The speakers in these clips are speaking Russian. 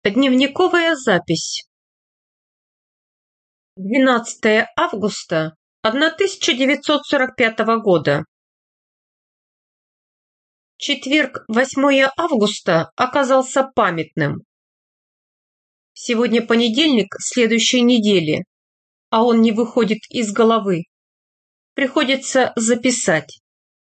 Дневниковая запись. 12 августа 1945 года. Четверг, 8 августа, оказался памятным. Сегодня понедельник следующей недели, а он не выходит из головы. Приходится записать.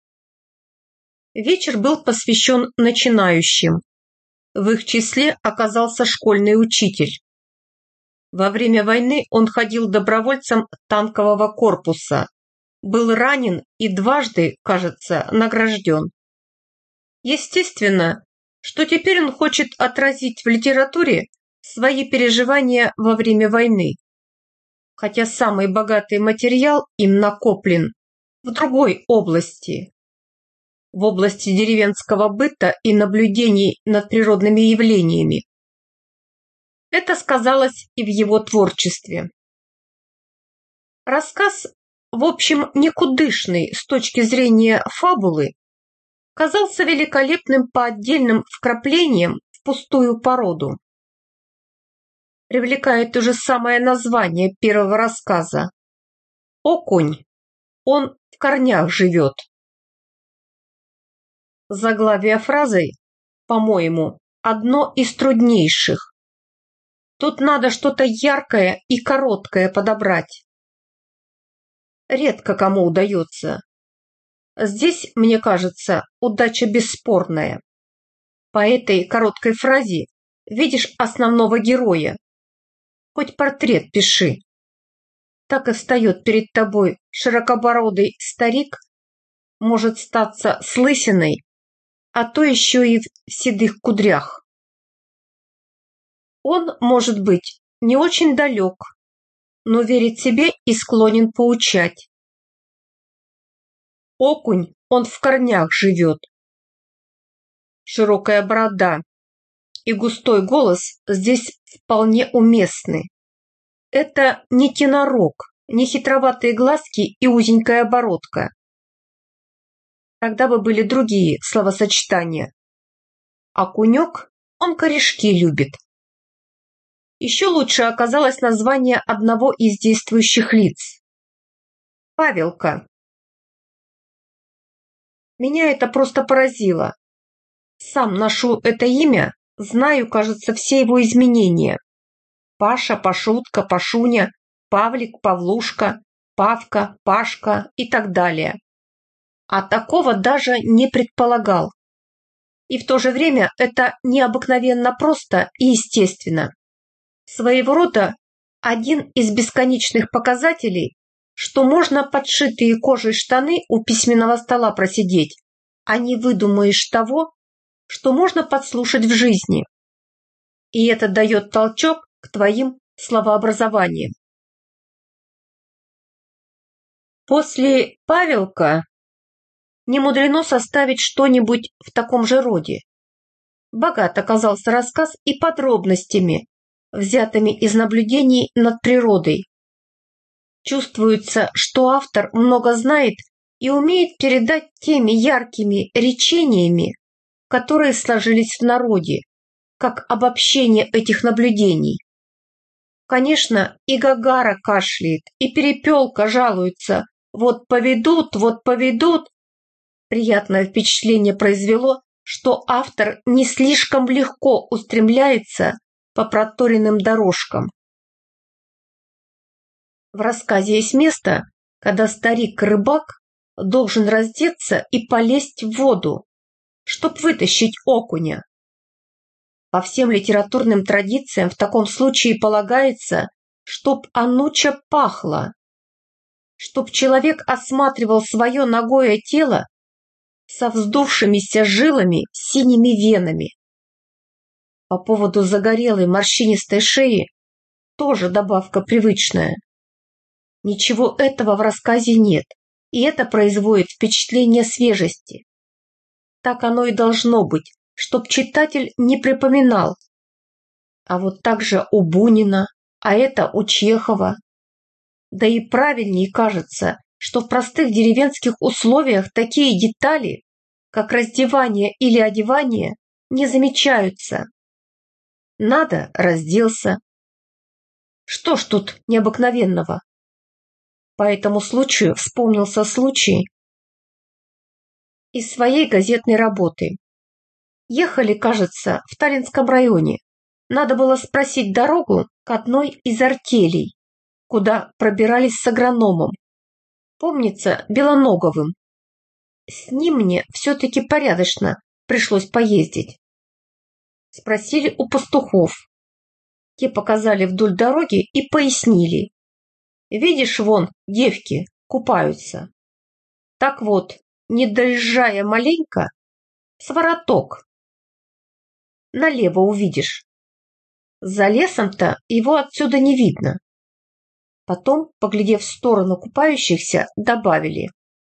Вечер был посвящен начинающим. В их числе оказался школьный учитель. Во время войны он ходил добровольцем танкового корпуса, был ранен и дважды, кажется, награжден. Естественно, что теперь он хочет отразить в литературе свои переживания во время войны, хотя самый богатый материал им накоплен в другой области, в области деревенского быта и наблюдений над природными явлениями. Это сказалось и в его творчестве. Рассказ, в общем, никудышный с точки зрения фабулы, казался великолепным по отдельным вкраплениям в пустую породу. Привлекает то же самое название первого рассказа. Окунь, он в корнях живет. Заглавие фразой, по-моему, одно из труднейших. Тут надо что-то яркое и короткое подобрать. Редко кому удается. Здесь, мне кажется, удача бесспорная. По этой короткой фразе видишь основного героя. Хоть портрет пиши. Так и встает перед тобой широкобородый старик, может статься с лысиной, а то еще и в седых кудрях. Он, может быть, не очень далек, но верит себе и склонен поучать. Окунь, он в корнях живет. Широкая борода и густой голос здесь вполне уместны. Это не тенорог, не хитроватые глазки и узенькая бородка. Тогда бы были другие словосочетания. Окунек, он корешки любит. Еще лучше оказалось название одного из действующих лиц. Павелка. Меня это просто поразило. Сам ношу это имя, знаю, кажется, все его изменения. Паша, Пашутка, Пашуня, Павлик, Павлушка, Павка, Пашка и так далее. А такого даже не предполагал. И в то же время это необыкновенно просто и естественно. Своего рода один из бесконечных показателей, что можно подшитые кожей штаны у письменного стола просидеть, а не выдумаешь того, что можно подслушать в жизни. И это дает толчок к твоим словообразованиям. После Павелка немудрено составить что-нибудь в таком же роде. Богат оказался рассказ и подробностями, взятыми из наблюдений над природой. Чувствуется, что автор много знает и умеет передать теми яркими речениями, которые сложились в народе, как обобщение этих наблюдений. Конечно, и Гагара кашляет, и Перепелка жалуется. Вот поведут, вот поведут. Приятное впечатление произвело, что автор не слишком легко устремляется по проторенным дорожкам. В рассказе есть место, когда старик-рыбак должен раздеться и полезть в воду, чтоб вытащить окуня. По всем литературным традициям в таком случае полагается, чтоб ануча пахла, чтоб человек осматривал свое нагое тело со вздувшимися жилами, синими венами. По поводу загорелой морщинистой шеи тоже добавка привычная. Ничего этого в рассказе нет, и это производит впечатление свежести. Так оно и должно быть, чтоб читатель не припоминал. А вот так же у Бунина, а это у Чехова. Да и правильнее кажется, что в простых деревенских условиях такие детали, как раздевание или одевание, не замечаются. Надо, разделся. Что ж тут необыкновенного? По этому случаю вспомнился случай из своей газетной работы. Ехали, кажется, в Таллинском районе. Надо было спросить дорогу к одной из артелей, куда пробирались с агрономом. Помнится, Белоноговым. С ним мне все-таки порядочно пришлось поездить. Спросили у пастухов. Те показали вдоль дороги и пояснили. Видишь, вон, девки купаются. Так вот, не доезжая маленько, свороток. Налево увидишь. За лесом-то его отсюда не видно. Потом, поглядев в сторону купающихся, добавили.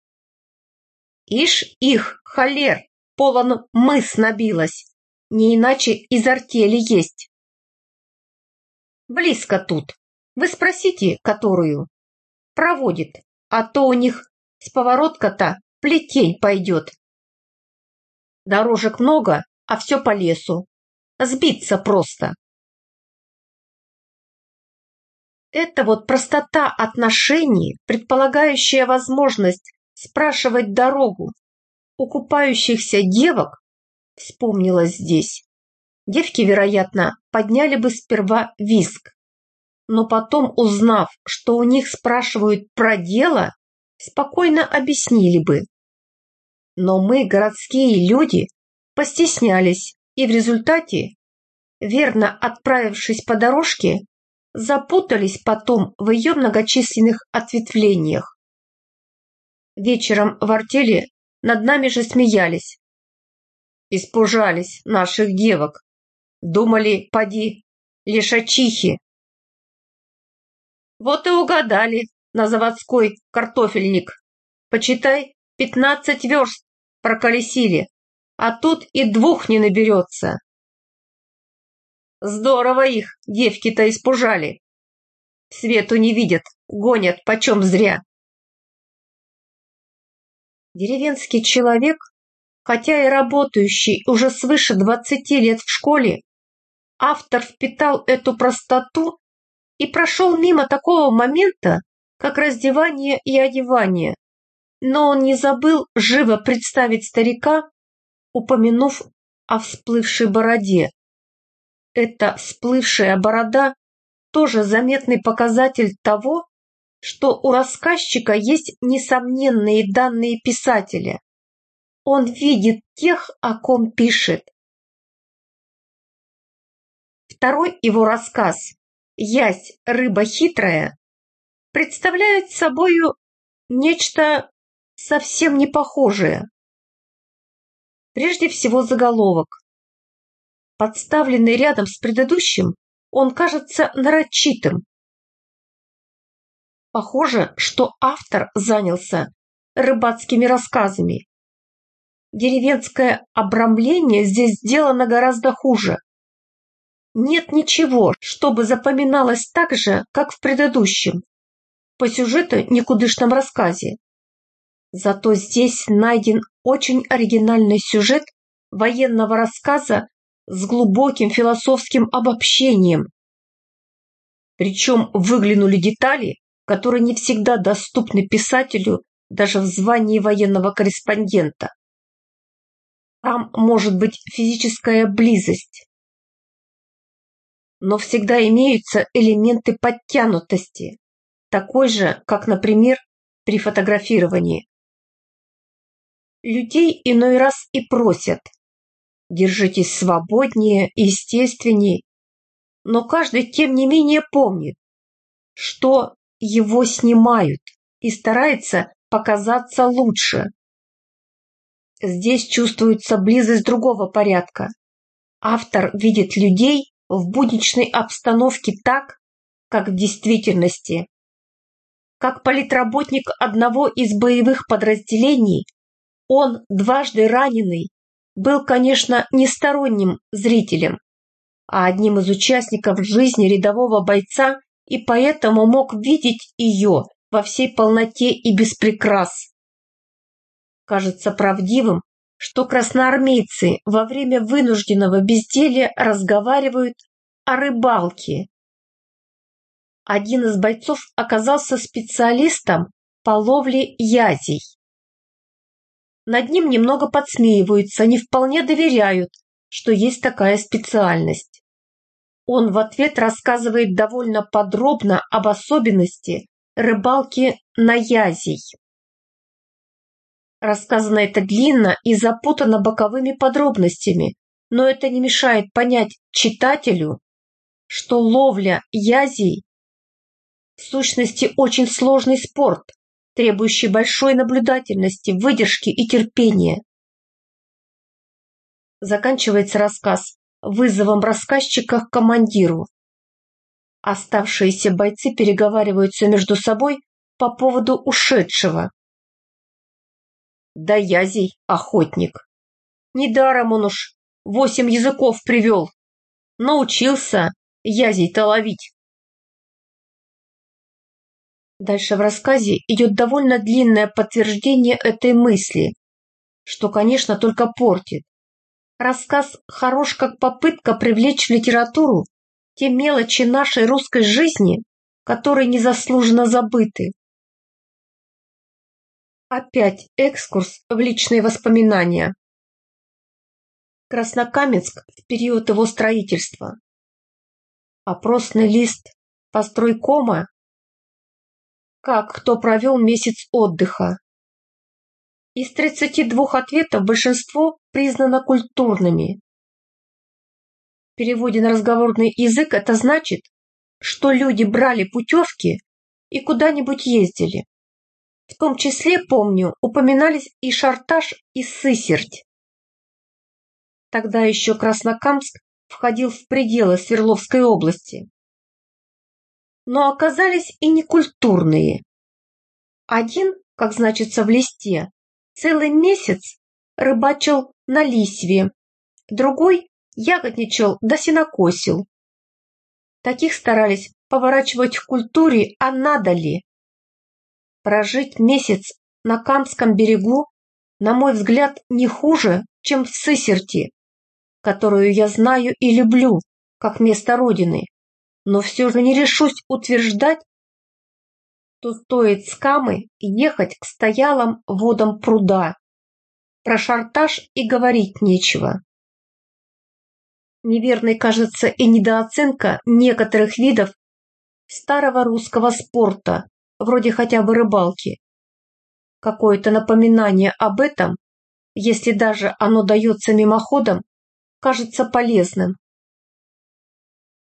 Ишь их, холер, полон мыс набилась, не иначе из артели есть. Близко тут. Вы спросите, которую. Проводит, а то у них с поворотка-то плетень пойдет. Дорожек много, а все по лесу. Сбиться просто. Это вот простота отношений, предполагающая возможность спрашивать дорогу у купающихся девок, вспомнилось здесь. Девки, вероятно, подняли бы сперва визг, но потом, узнав, что у них спрашивают про дело, спокойно объяснили бы. Но мы, городские люди, постеснялись и в результате, верно отправившись по дорожке, запутались потом в ее многочисленных ответвлениях. Вечером в артели над нами же смеялись. Испужались наших девок. Думали, поди, лишачихи. Вот и угадали на заводской картофельник. Почитай, 15 верст проколесили, а тут и 2 не наберется. Здорово их девки-то испужали. Свету не видят, гонят почем зря. Деревенский человек, хотя и работающий уже свыше 20 лет в школе, автор впитал эту простоту и прошел мимо такого момента, как раздевание и одевание, но он не забыл живо представить старика, упомянув о всплывшей бороде. Эта всплывшая борода тоже заметный показатель того, что у рассказчика есть несомненные данные писателя. Он видит тех, о ком пишет. Второй его рассказ «Ясь, рыба хитрая» представляет собою нечто совсем не похожее. Прежде всего заголовок. Подставленный рядом с предыдущим, он кажется нарочитым. Похоже, что автор занялся рыбацкими рассказами. Деревенское обрамление здесь сделано гораздо хуже. Нет ничего, чтобы запоминалось так же, как в предыдущем, по сюжету никудышном рассказе. Зато здесь найден очень оригинальный сюжет военного рассказа с глубоким философским обобщением. Причем выглянули детали, которые не всегда доступны писателю даже в звании военного корреспондента. Там может быть физическая близость, но всегда имеются элементы подтянутости, такой же, как, например, при фотографировании. Людей иной раз и просят: держитесь свободнее, естественнее, но каждый, тем не менее, помнит, что его снимают и старается показаться лучше. Здесь чувствуется близость другого порядка. Автор видит людей в будничной обстановке так, как в действительности. Как политработник одного из боевых подразделений, он, дважды раненый, был, конечно, не сторонним зрителем, а одним из участников жизни рядового бойца, и поэтому мог видеть ее во всей полноте и без прикрас. Кажется правдивым, что красноармейцы во время вынужденного безделья разговаривают о рыбалке. Один из бойцов оказался специалистом по ловле язей. Над ним немного подсмеиваются, не вполне доверяют, что есть такая специальность. Он в ответ рассказывает довольно подробно об особенности рыбалки на язей. Рассказано это длинно и запутано боковыми подробностями, но это не мешает понять читателю, что ловля язей в сущности очень сложный спорт, требующий большой наблюдательности, выдержки и терпения. Заканчивается рассказ вызовом рассказчика к командиру. Оставшиеся бойцы переговариваются между собой по поводу ушедшего. Да язей охотник. Недаром он уж 8 языков привел. Научился язей-то ловить. Дальше в рассказе идет довольно длинное подтверждение этой мысли, что, конечно, только портит. Рассказ хорош как попытка привлечь в литературу те мелочи нашей русской жизни, которые незаслуженно забыты. Опять экскурс в личные воспоминания. Краснокаменск в период его строительства. Опросный лист постройкома. Как кто провел месяц отдыха. Из 32 ответов большинство признано культурными. В переводе на разговорный язык это значит, что люди брали путевки и куда-нибудь ездили. В том числе, помню, упоминались и Шарташ, и Сысерть. Тогда еще Краснокамск входил в пределы Свердловской области. Но оказались и некультурные. Один, как значится в листе, целый месяц рыбачил на Лисьве, другой ягодничал да сенокосил. Таких старались поворачивать в культуре, а надо ли? Прожить месяц на Камском берегу, на мой взгляд, не хуже, чем в Сысерти, которую я знаю и люблю, как место родины, но все же не решусь утверждать, что стоит с Камы ехать к стоялым водам пруда. Про Шарташ и говорить нечего. Неверной кажется и недооценка некоторых видов старого русского спорта, вроде хотя бы рыбалки. Какое-то напоминание об этом, если даже оно дается мимоходом, кажется полезным.